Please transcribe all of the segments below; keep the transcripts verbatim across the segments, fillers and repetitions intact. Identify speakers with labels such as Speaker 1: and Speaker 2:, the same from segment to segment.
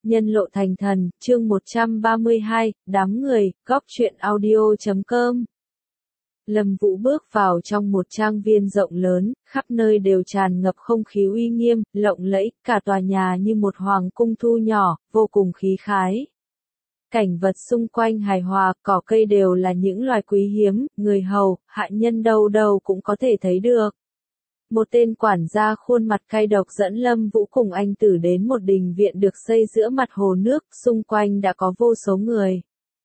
Speaker 1: Nhân lộ thành thần, chương một trăm ba mươi hai, đám người, góc truyện audio chấm com. Lâm Vũ bước vào trong một trang viên rộng lớn, khắp nơi đều tràn ngập không khí uy nghiêm, lộng lẫy, cả tòa nhà như một hoàng cung thu nhỏ, vô cùng khí khái. Cảnh vật xung quanh hài hòa, cỏ cây đều là những loài quý hiếm, người hầu, hạ nhân đâu đâu cũng có thể thấy được. Một tên quản gia khuôn mặt cay độc dẫn Lâm Vũ cùng anh tử đến một đình viện được xây giữa mặt hồ nước, xung quanh đã có vô số người.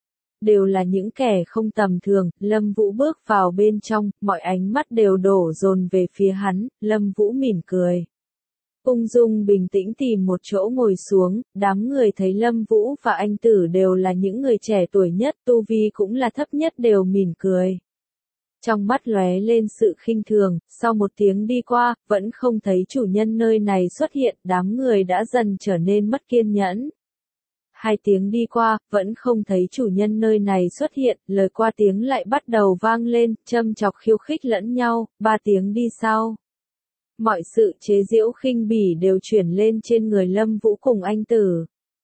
Speaker 1: Đều là những kẻ không tầm thường, Lâm Vũ bước vào bên trong, mọi ánh mắt đều đổ dồn về phía hắn, Lâm Vũ mỉm cười. Ung dung bình tĩnh tìm một chỗ ngồi xuống, đám người thấy Lâm Vũ và anh tử đều là những người trẻ tuổi nhất, tu vi cũng là thấp nhất đều mỉm cười. Trong mắt lóe lên sự khinh thường, sau một tiếng đi qua, vẫn không thấy chủ nhân nơi này xuất hiện, đám người đã dần trở nên mất kiên nhẫn. Hai tiếng đi qua, vẫn không thấy chủ nhân nơi này xuất hiện, lời qua tiếng lại bắt đầu vang lên, châm chọc khiêu khích lẫn nhau, ba tiếng đi sau. Mọi sự chế giễu khinh bỉ đều chuyển lên trên người Lâm Vũ cùng anh tử.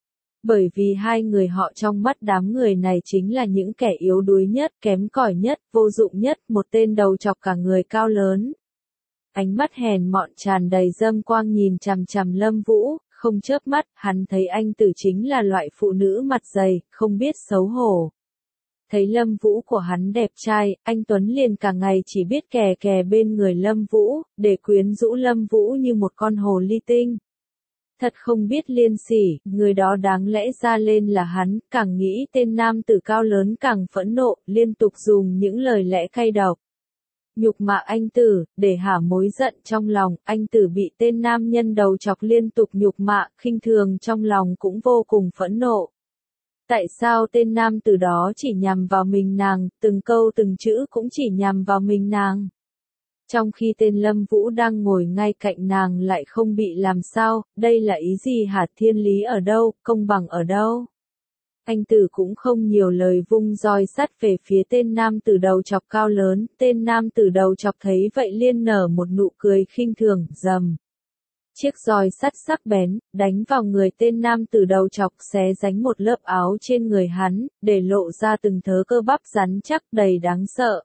Speaker 1: Bởi vì hai người họ trong mắt đám người này chính là những kẻ yếu đuối nhất, kém cỏi nhất, vô dụng nhất, một tên đầu chọc cả người cao lớn. Ánh mắt hèn mọn tràn đầy dâm quang nhìn chằm chằm Lâm Vũ, không chớp mắt, hắn thấy anh tử chính là loại phụ nữ mặt dày, không biết xấu hổ. Thấy Lâm Vũ của hắn đẹp trai, anh Tuấn liền cả ngày chỉ biết kè kè bên người Lâm Vũ, để quyến rũ Lâm Vũ như một con hồ ly tinh. Thật không biết liêm sỉ, người đó đáng lẽ ra lên là hắn, càng nghĩ tên nam tử cao lớn càng phẫn nộ, liên tục dùng những lời lẽ cay độc. Nhục mạ anh tử, để hả mối giận trong lòng, anh tử bị tên nam nhân đầu chọc liên tục nhục mạ, khinh thường trong lòng cũng vô cùng phẫn nộ. Tại sao tên nam tử đó chỉ nhằm vào mình nàng, từng câu từng chữ cũng chỉ nhằm vào mình nàng? Trong khi tên Lâm Vũ đang ngồi ngay cạnh nàng lại không bị làm sao, đây là ý gì hả? Thiên lý ở đâu, công bằng ở đâu? Anh tử cũng không nhiều lời vung roi sắt về phía tên nam tử đầu chọc cao lớn, tên nam tử đầu chọc thấy vậy liên nở một nụ cười khinh thường, rầm. Chiếc roi sắt sắc bén, đánh vào người tên nam tử đầu chọc xé ránh một lớp áo trên người hắn, để lộ ra từng thớ cơ bắp rắn chắc đầy đáng sợ.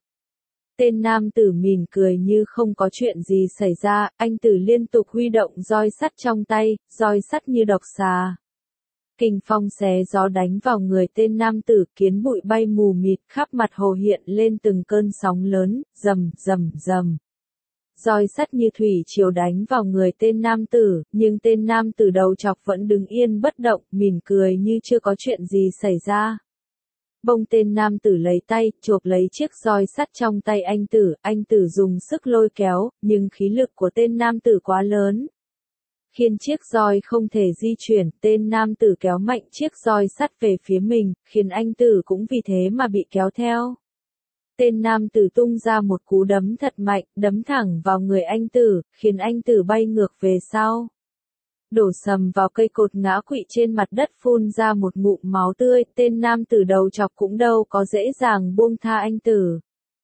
Speaker 1: Tên nam tử mỉm cười như không có chuyện gì xảy ra, anh tử liên tục huy động roi sắt trong tay, roi sắt như độc xà. Kình phong xé gió đánh vào người tên nam tử, kiến bụi bay mù mịt, khắp mặt hồ hiện lên từng cơn sóng lớn, rầm rầm rầm. Roi sắt như thủy triều đánh vào người tên nam tử, nhưng tên nam tử đầu chọc vẫn đứng yên bất động, mỉm cười như chưa có chuyện gì xảy ra. Bông tên nam tử lấy tay, chộp lấy chiếc roi sắt trong tay anh tử, anh tử dùng sức lôi kéo, nhưng khí lực của tên nam tử quá lớn. Khiến chiếc roi không thể di chuyển, tên nam tử kéo mạnh chiếc roi sắt về phía mình, khiến anh tử cũng vì thế mà bị kéo theo. Tên nam tử tung ra một cú đấm thật mạnh, đấm thẳng vào người anh tử, khiến anh tử bay ngược về sau. Đổ sầm vào cây cột ngã quỵ trên mặt đất phun ra một ngụm máu tươi, tên nam tử đầu chọc cũng đâu có dễ dàng buông tha anh tử.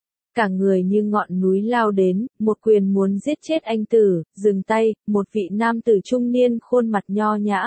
Speaker 1: Cả người như ngọn núi lao đến, một quyền muốn giết chết anh tử, dừng tay, một vị nam tử trung niên khuôn mặt nho nhã.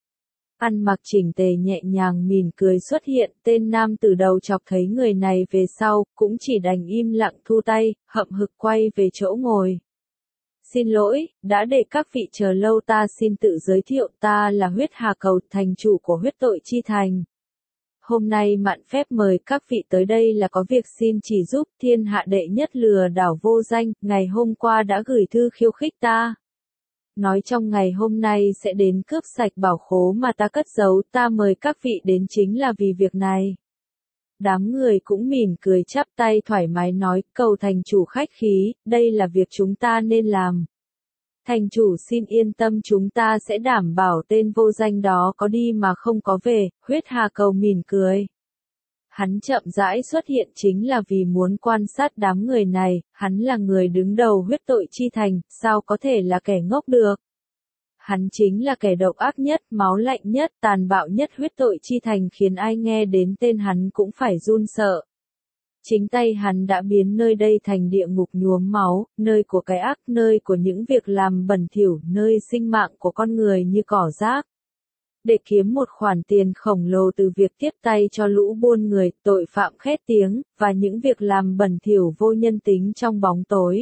Speaker 1: Ăn mặc chỉnh tề nhẹ nhàng mỉm cười xuất hiện, tên nam tử đầu chọc thấy người này về sau, cũng chỉ đành im lặng thu tay, hậm hực quay về chỗ ngồi. Xin lỗi, đã để các vị chờ lâu, ta xin tự giới thiệu, ta là Huyết Hà Cầu, thành chủ của Huyết Tội Chi Thành. Hôm nay mạn phép mời các vị tới đây là có việc xin chỉ giúp, thiên hạ đệ nhất lừa đảo vô danh, ngày hôm qua đã gửi thư khiêu khích ta. Nói trong ngày hôm nay sẽ đến cướp sạch bảo khố mà ta cất giấu, ta mời các vị đến chính là vì việc này. Đám người cũng mỉm cười chắp tay thoải mái nói, cầu thành chủ khách khí, đây là việc chúng ta nên làm. Thành chủ xin yên tâm, chúng ta sẽ đảm bảo tên vô danh đó có đi mà không có về. Huyết Hà Cầu mỉm cười. Hắn chậm rãi xuất hiện chính là vì muốn quan sát đám người này, hắn là người đứng đầu Huyết Tội Chi Thành, sao có thể là kẻ ngốc được. Hắn chính là kẻ độc ác nhất, máu lạnh nhất, tàn bạo nhất Huyết Tội Chi Thành, khiến ai nghe đến tên hắn cũng phải run sợ. Chính tay hắn đã biến nơi đây thành địa ngục nhuốm máu, nơi của cái ác, nơi của những việc làm bẩn thỉu, nơi sinh mạng của con người như cỏ rác. để kiếm một khoản tiền khổng lồ từ việc tiếp tay cho lũ buôn người, tội phạm khét tiếng, và những việc làm bẩn thỉu vô nhân tính trong bóng tối.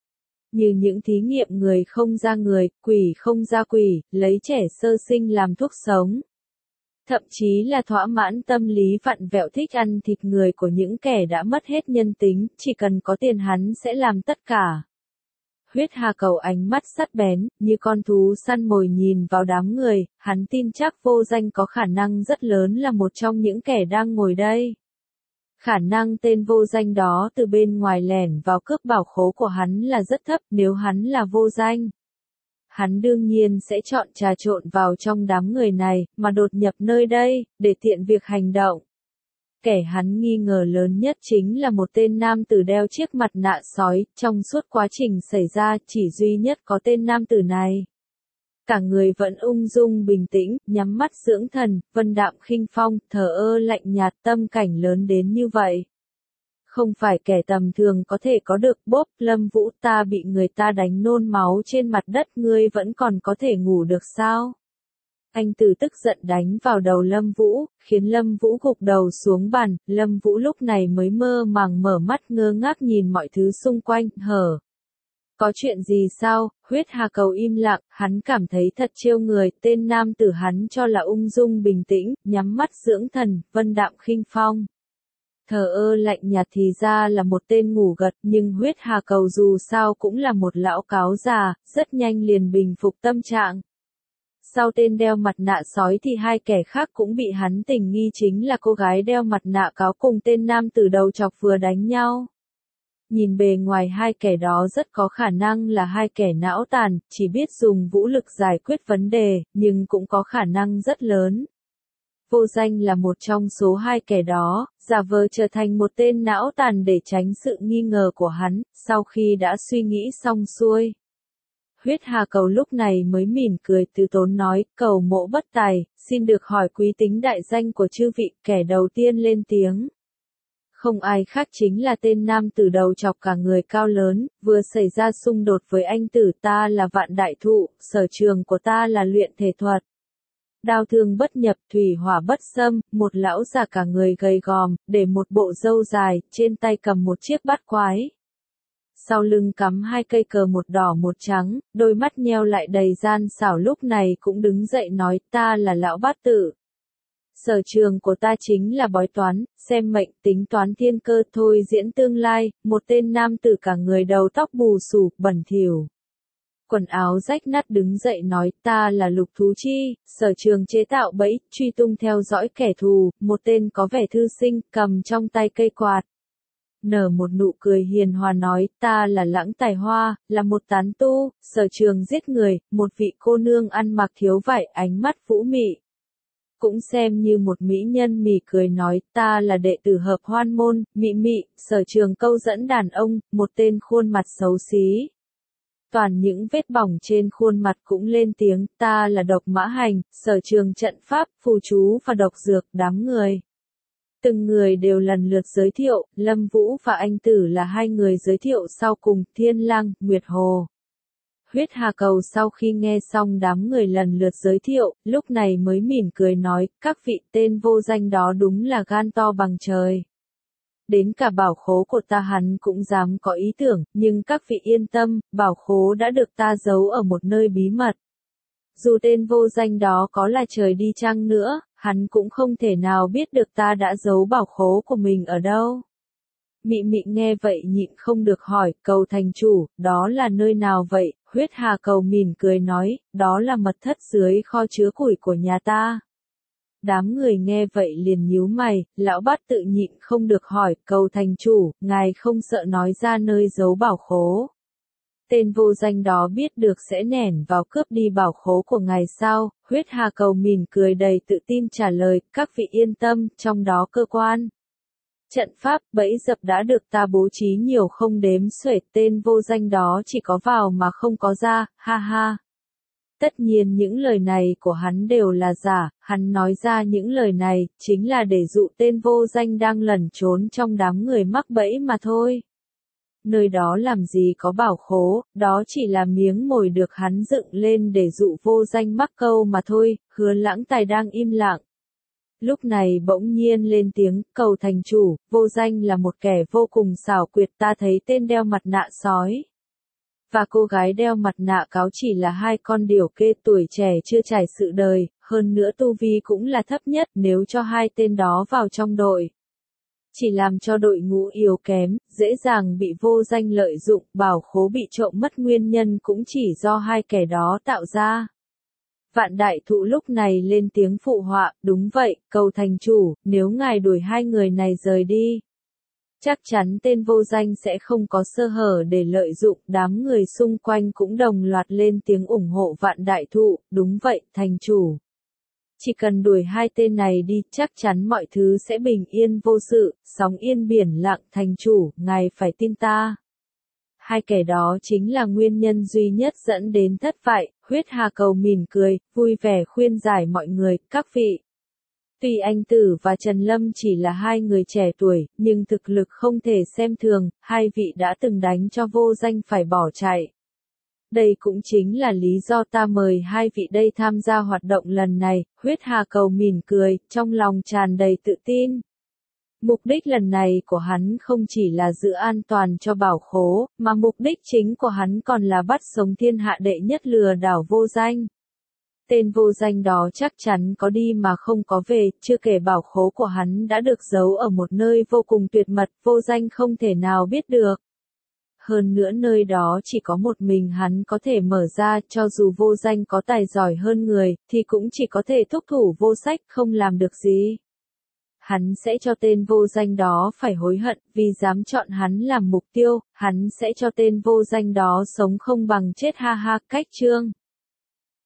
Speaker 1: Như những thí nghiệm người không ra người, quỷ không ra quỷ, lấy trẻ sơ sinh làm thuốc sống. Thậm chí là thỏa mãn tâm lý vặn vẹo thích ăn thịt người của những kẻ đã mất hết nhân tính, chỉ cần có tiền hắn sẽ làm tất cả. Huyết Hà Cầu ánh mắt sắc bén, như con thú săn mồi nhìn vào đám người, hắn tin chắc Vô Danh có khả năng rất lớn là một trong những kẻ đang ngồi đây. Khả năng tên Vô Danh đó từ bên ngoài lẻn vào cướp bảo khố của hắn là rất thấp nếu hắn là Vô Danh. Hắn đương nhiên sẽ chọn trà trộn vào trong đám người này, mà đột nhập nơi đây, để tiện việc hành động. Kẻ hắn nghi ngờ lớn nhất chính là một tên nam tử đeo chiếc mặt nạ sói, trong suốt quá trình xảy ra chỉ duy nhất có tên nam tử này. Cả người vẫn ung dung bình tĩnh, nhắm mắt dưỡng thần, vân đạm khinh phong, thờ ơ lạnh nhạt, tâm cảnh lớn đến như vậy. Không phải kẻ tầm thường có thể có được. Bốp, Lâm Vũ, ta bị người ta đánh nôn máu trên mặt đất, ngươi vẫn còn có thể ngủ được sao? Anh Tử tức giận đánh vào đầu Lâm Vũ, khiến Lâm Vũ gục đầu xuống bàn, Lâm Vũ lúc này mới mơ màng mở mắt ngơ ngác nhìn mọi thứ xung quanh, hở. Có chuyện gì sao? Huyết Hà Cầu im lặng, hắn cảm thấy thật trêu người, tên nam tử hắn cho là ung dung bình tĩnh, nhắm mắt dưỡng thần, vân đạm khinh phong. Thờ ơ lạnh nhạt thì ra là một tên ngủ gật, nhưng Huyết Hà Cầu dù sao cũng là một lão cáo già, rất nhanh liền bình phục tâm trạng. Sau tên đeo mặt nạ sói thì hai kẻ khác cũng bị hắn tình nghi, chính là cô gái đeo mặt nạ cáo cùng tên nam tử đầu chọc vừa đánh nhau. Nhìn bề ngoài hai kẻ đó rất có khả năng là hai kẻ não tàn, chỉ biết dùng vũ lực giải quyết vấn đề, nhưng cũng có khả năng rất lớn. Vô Danh là một trong số hai kẻ đó, giả vờ trở thành một tên não tàn để tránh sự nghi ngờ của hắn, sau khi đã suy nghĩ xong xuôi. Huyết Hà Cầu lúc này mới mỉm cười từ tốn nói, Cầu Mộ bất tài, xin được hỏi quý tính đại danh của chư vị. Kẻ đầu tiên lên tiếng. Không ai khác chính là tên nam tử đầu chọc cả người cao lớn, vừa xảy ra xung đột với anh tử. Ta là Vạn Đại Thụ, sở trường của ta là luyện thể thuật. Đao thương bất nhập, thủy hỏa bất xâm, một lão già cả người gầy gòm, để một bộ râu dài, trên tay cầm một chiếc bát quái. Sau lưng cắm hai cây cờ một đỏ một trắng, đôi mắt nheo lại đầy gian xảo lúc này cũng đứng dậy nói, ta là lão bát tự. Sở trường của ta chính là bói toán, xem mệnh, tính toán thiên cơ, thôi diễn tương lai. Một tên nam tử cả người đầu tóc bù xù, bẩn thỉu, quần áo rách nát đứng dậy nói, ta là Lục Thú Chi, sở trường chế tạo bẫy, truy tung theo dõi kẻ thù. Một tên có vẻ thư sinh, cầm trong tay cây quạt, nở một nụ cười hiền hòa nói, ta là Lãng Tài Hoa, là một tán tu, sở trường giết người. Một vị cô nương ăn mặc thiếu vải, ánh mắt vũ mị, cũng xem như một mỹ nhân, mỉ cười nói, ta là đệ tử Hợp Hoan môn, Mị Mị, sở trường câu dẫn đàn ông. Một tên khuôn mặt xấu xí, toàn những vết bỏng trên khuôn mặt cũng lên tiếng, ta là Độc Mã Hành, sở trường trận pháp, phù chú và độc dược. Đám người từng người đều lần lượt giới thiệu, Lâm Vũ và anh Tử là hai người giới thiệu sau cùng, Thiên Lang, Nguyệt Hồ. Huyết Hà Cầu sau khi nghe xong đám người lần lượt giới thiệu, lúc này mới mỉm cười nói, các vị, tên Vô Danh đó đúng là gan to bằng trời. Đến cả bảo khố của ta hắn cũng dám có ý tưởng, nhưng các vị yên tâm, bảo khố đã được ta giấu ở một nơi bí mật. Dù tên Vô Danh đó có là trời đi chăng nữa, hắn cũng không thể nào biết được ta đã giấu bảo khố của mình ở đâu. Mị Mị nghe vậy nhịn không được hỏi, Cầu thành chủ, đó là nơi nào vậy? Huyết Hà Cầu mỉm cười nói, đó là mật thất dưới kho chứa củi của nhà ta. Đám người nghe vậy liền nhíu mày, lão bát tự nhịn không được hỏi, Cầu thành chủ, ngài không sợ nói ra nơi giấu bảo khố? Tên Vô Danh đó biết được sẽ nẻn vào cướp đi bảo khố của ngài sao? Huyết Hà Cầu mỉm cười đầy tự tin trả lời, các vị yên tâm, trong đó cơ quan, trận pháp, bẫy dập đã được ta bố trí nhiều không đếm xuể. Tên Vô Danh đó chỉ có vào mà không có ra, ha ha. Tất nhiên những lời này của hắn đều là giả, hắn nói ra những lời này, chính là để dụ tên Vô Danh đang lẩn trốn trong đám người mắc bẫy mà thôi. Nơi đó làm gì có bảo khố, đó chỉ là miếng mồi được hắn dựng lên để dụ vô danh mắc câu mà thôi. Hứa Lãng Tài đang im lặng. Lúc này bỗng nhiên lên tiếng, cầu thành chủ, vô danh là một kẻ vô cùng xảo quyệt, ta thấy tên đeo mặt nạ sói và cô gái đeo mặt nạ cáo chỉ là hai con điểu kê tuổi trẻ chưa trải sự đời, hơn nữa tu vi cũng là thấp nhất, nếu cho hai tên đó vào trong đội, chỉ làm cho đội ngũ yếu kém, dễ dàng bị vô danh lợi dụng, bảo khố bị trộm mất nguyên nhân cũng chỉ do hai kẻ đó tạo ra. Vạn Đại Thụ lúc này lên tiếng phụ họa, đúng vậy, cầu thành chủ, nếu ngài đuổi hai người này rời đi, chắc chắn tên vô danh sẽ không có sơ hở để lợi dụng. Đám người xung quanh cũng đồng loạt lên tiếng ủng hộ Vạn Đại Thụ, đúng vậy, thành chủ. Chỉ cần đuổi hai tên này đi, chắc chắn mọi thứ sẽ bình yên vô sự, sóng yên biển lặng, thành chủ, ngài phải tin ta. Hai kẻ đó chính là nguyên nhân duy nhất dẫn đến thất bại. Huyết Hà Cầu mỉm cười, vui vẻ khuyên giải mọi người, các vị. Tuy anh Tử và Trần Lâm chỉ là hai người trẻ tuổi, nhưng thực lực không thể xem thường, hai vị đã từng đánh cho vô danh phải bỏ chạy. Đây cũng chính là lý do ta mời hai vị đây tham gia hoạt động lần này. Huyết Hà Cầu mỉm cười, trong lòng tràn đầy tự tin. Mục đích lần này của hắn không chỉ là giữ an toàn cho bảo khố, mà mục đích chính của hắn còn là bắt sống thiên hạ đệ nhất lừa đảo vô danh. Tên vô danh đó chắc chắn có đi mà không có về, chưa kể bảo khố của hắn đã được giấu ở một nơi vô cùng tuyệt mật, vô danh không thể nào biết được. Hơn nữa nơi đó chỉ có một mình hắn có thể mở ra, cho dù vô danh có tài giỏi hơn người, thì cũng chỉ có thể thúc thủ vô sách, không làm được gì. Hắn sẽ cho tên vô danh đó phải hối hận, vì dám chọn hắn làm mục tiêu, hắn sẽ cho tên vô danh đó sống không bằng chết ha ha. Cách chương